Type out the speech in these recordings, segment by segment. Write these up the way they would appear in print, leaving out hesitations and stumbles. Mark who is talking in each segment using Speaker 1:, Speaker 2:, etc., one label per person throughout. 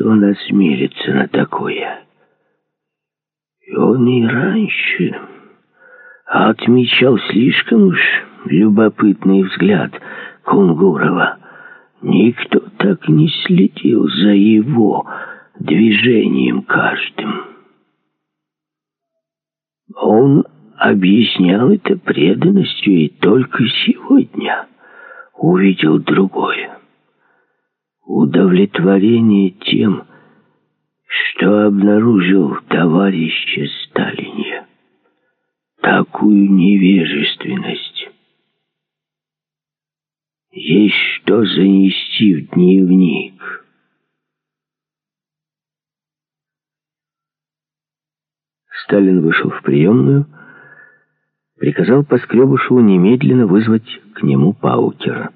Speaker 1: он осмелится на такое. И он и раньше отмечал слишком уж любопытный взгляд Кунгурова. Никто так не следил за его движением каждым. Он объяснял это преданностью и только сегодня увидел другое. Удовлетворение тем, что обнаружил в товарище Сталине такую невежественность. Есть что занести в дневник.
Speaker 2: Сталин вышел в приемную, приказал Поскребышеву немедленно вызвать к нему Паукера.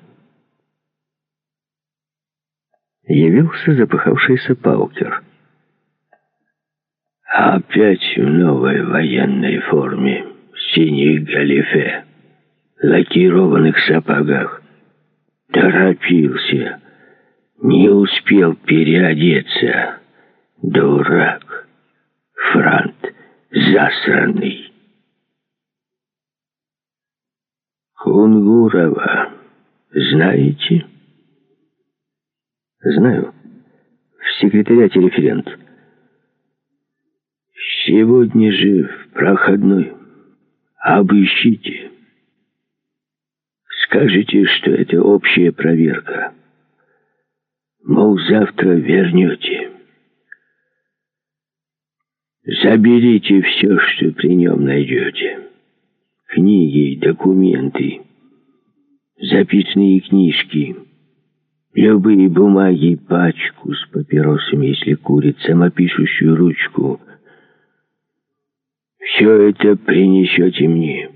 Speaker 2: Явился запыхавшийся Паукер.
Speaker 1: Опять в новой военной форме, синих галифе, лакированных сапогах. Торопился, не успел переодеться. Дурак, франт засранный. Кунгурова знаете?
Speaker 2: Знаю. В секретариате референт.
Speaker 1: Сегодня же в проходной. Обыщите. Скажите, что это общая проверка. Мол, завтра вернете. Заберите все, что при нем найдете. Книги, документы, записные книжки, любые бумаги, пачку с папиросами, если курит, самопишущую ручку. Все это принесете мне.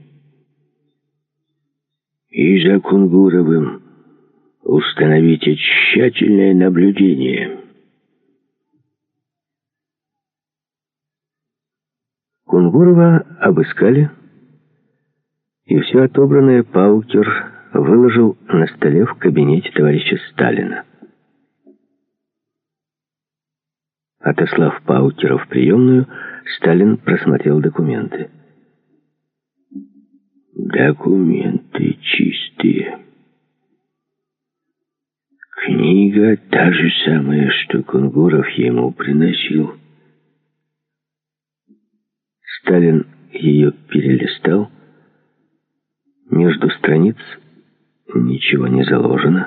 Speaker 1: И за Кунгуровым установите тщательное наблюдение.
Speaker 2: Кунгурова обыскали, и все отобранное Паукер выложил на столе в кабинете товарища Сталина. Отослав Паукера в приемную, Сталин просмотрел документы.
Speaker 1: Документы чистые. Книга та же самая, что Кунгуров ему приносил.
Speaker 2: Сталин ее перелистал. Между страниц ничего не заложено,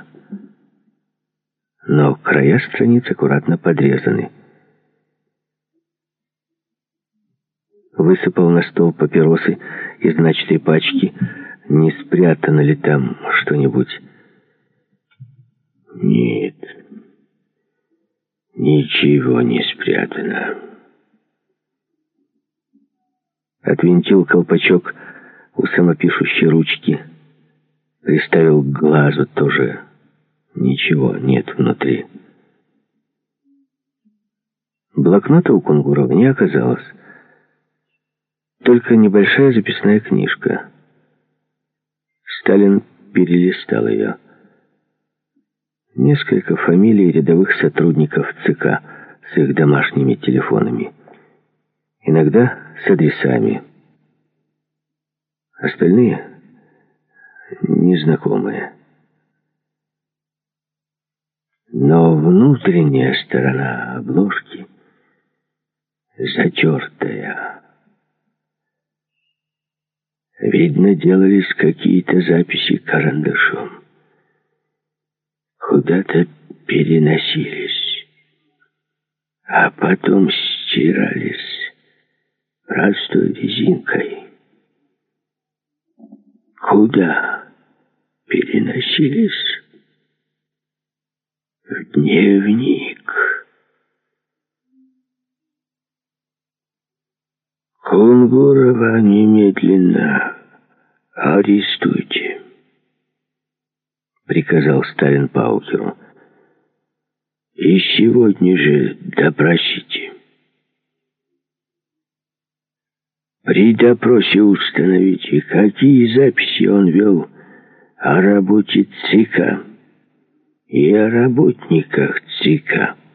Speaker 2: но края страниц аккуратно подрезаны. Высыпал на стол папиросы из начатой пачки. Не спрятано ли там что-нибудь?
Speaker 1: Нет, ничего не спрятано.
Speaker 2: Отвинтил колпачок у самопишущей ручки. Приставил к глазу, тоже ничего нет внутри. Блокнота у Кунгурова не оказалось. Только небольшая записная книжка. Сталин перелистал ее. Несколько фамилий рядовых сотрудников ЦК с их домашними телефонами. Иногда с адресами. Остальные незнакомые.
Speaker 1: Но внутренняя сторона обложки затертая. Видно, делались какие-то записи карандашом. Куда-то переносились, а потом стирались простой резинкой. Куда переносились? В дневник. Кунгурова немедленно арестуйте, приказал Сталин Паукеру. И сегодня же допросите. При допросе установите, какие записи он вел о работе ЦК и о работниках ЦК.